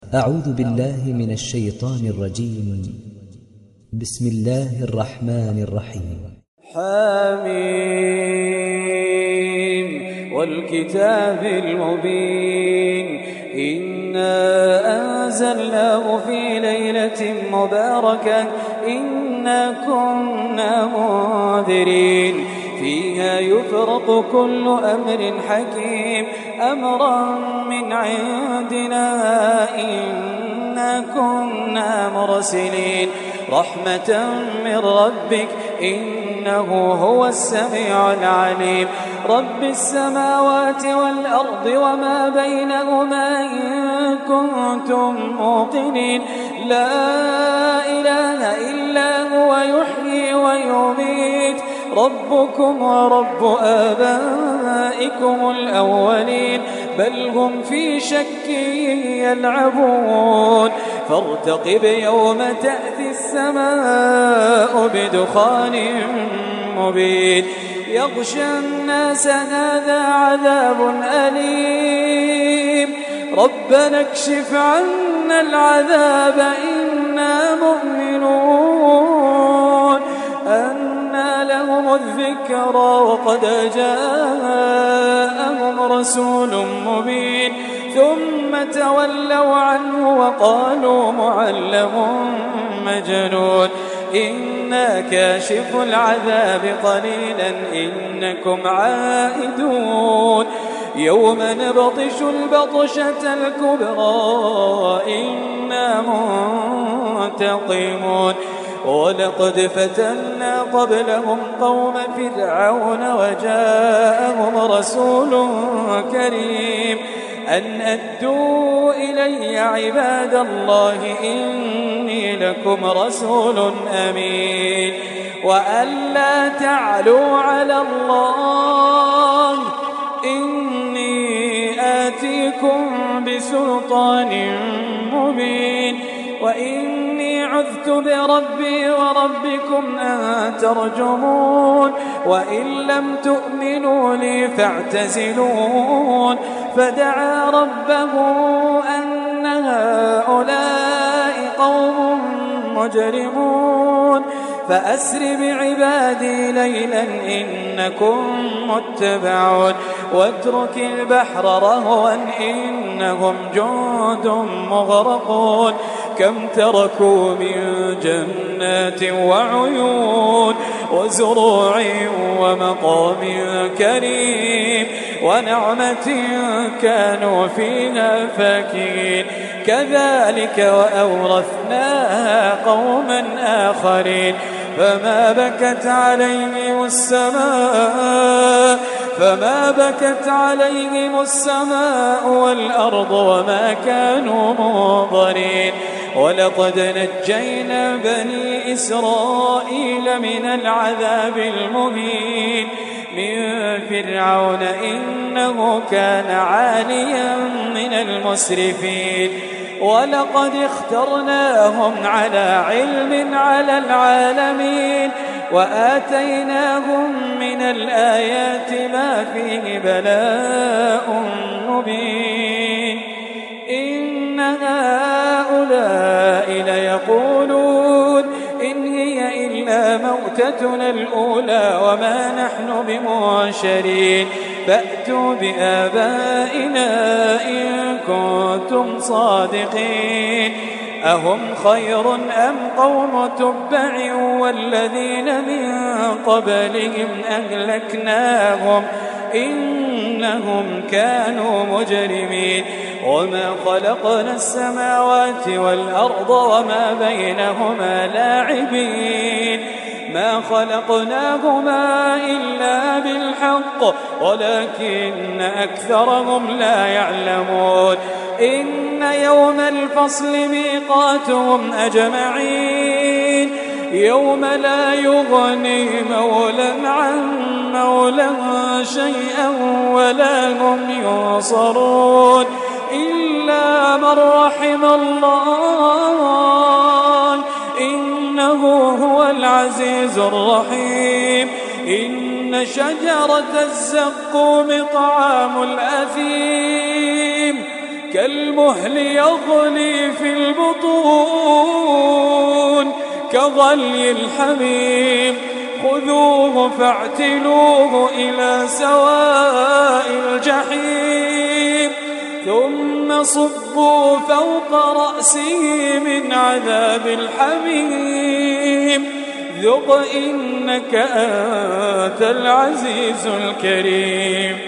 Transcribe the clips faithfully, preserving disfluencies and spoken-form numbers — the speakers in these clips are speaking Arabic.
أعوذ بالله من الشيطان الرجيم. بسم الله الرحمن الرحيم. حميم والكتاب المبين إنا أنزلناه في ليلة مباركة إنا كنا منذرين فيها يفرق كل أمر حكيم أمرا من عندنا إنا كنا مرسلين رحمة من ربك إنه هو السميع العليم رب السماوات والأرض وما بينهما إن كنتم موقنين لا إله إلا هو يحيي ويميت ربكم ورب آبائكم الأولين بل هم في شك يلعبون فارتقب يوم تأتي السماء بدخان مبين يغشى الناس هذا عذاب أليم ربنا اكشف عنا العذاب إنا مؤمنون أنى لهم الذكرى وقد جاءهم رسول مبين ثم تولوا عنه وقالوا معلم مجنون إنا كاشف العذاب قليلا إنكم عائدون يوم نبطش البطشة الكبرى إنا منتقمون ولقد فتنا قبلهم قوم فرعون وجاءهم رسول كريم أن أدوا إلي عباد الله إني لكم رسول أمين وأن لا تعلوا على الله إني آتيكم بسلطان مبين وإني عذت بربي وربكم أن ترجمون وإن لم تؤمنوا لي فاعتزلون فدعا ربه أن هؤلاء قوم مجرمون فأسر بعبادي ليلا إنكم متبعون واترك البحر رهوا إنهم جند مغرقون كم تركوا من جنات وعيون وزروع ومقام كريم ونعمة كانوا فيها فاكهين كذلك وأورثناها قوما آخرين فما بكت عليهم السماء فما بكت عليهم السماء والأرض وما كانوا منظرين ولقد نجينا بني إسرائيل من العذاب المهين من فرعون إنه كان عاليا من المسرفين ولقد اخترناهم على علم على العالمين وآتيناهم من الآيات ما فيه بلاء مبين إن هؤلاء ليقولون إن هي إلا موتتنا الأولى وما نحن بمنشرين فأتوا بآبائنا إن كنتم صادقين أهم خير أم قوم تبع والذين من قبلهم أهلكناهم إنهم كانوا مجرمين وما خلقنا السماوات والأرض وما بينهما لاعبين ما خلقناهما إلا بالحق ولكن أكثرهم لا يعلمون إن يوم الفصل ميقاتهم أجمعين يوم لا يغني مولى عن مولى شيئا ولا هم ينصرون إلا من رحم الله إنه هو العزيز الرحيم إن شجرة الزقوم طعام الأثيم كالمهل يغلي في البطون كغلي الحميم خذوه فاعتلوه إلى سواء الجحيم ثم صبوا فوق رأسه من عذاب الحميم ذق إنك أنت العزيز الكريم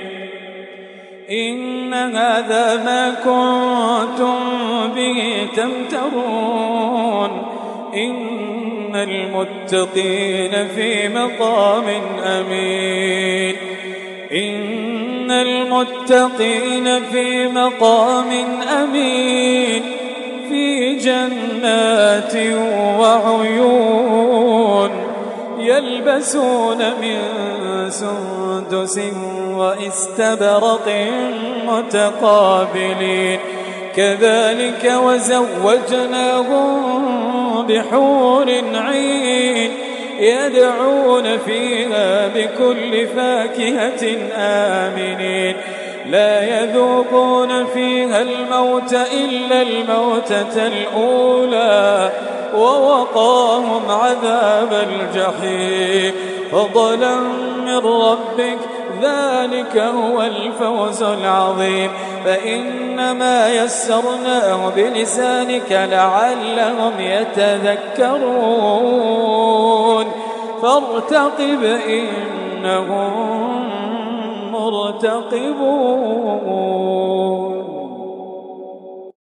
إن هذا ما كنتم به تمترون إن المتقين في مقام أمين إن المتقين في مقام أمين في جنات وعيون يلبسون من سندس وإستبرق متقابلين كذلك وزوجناهم بحور عين يدعون فيها بكل فاكهة آمنين لا يذوقون فيها الموت إلا الموتة الأولى ووقاهم عذاب الجحيم فضلا من ربك ذلك هو الفوز العظيم فإنما يسرناه بلسانك لعلهم يتذكرون فارتقب إنهم مرتقبون.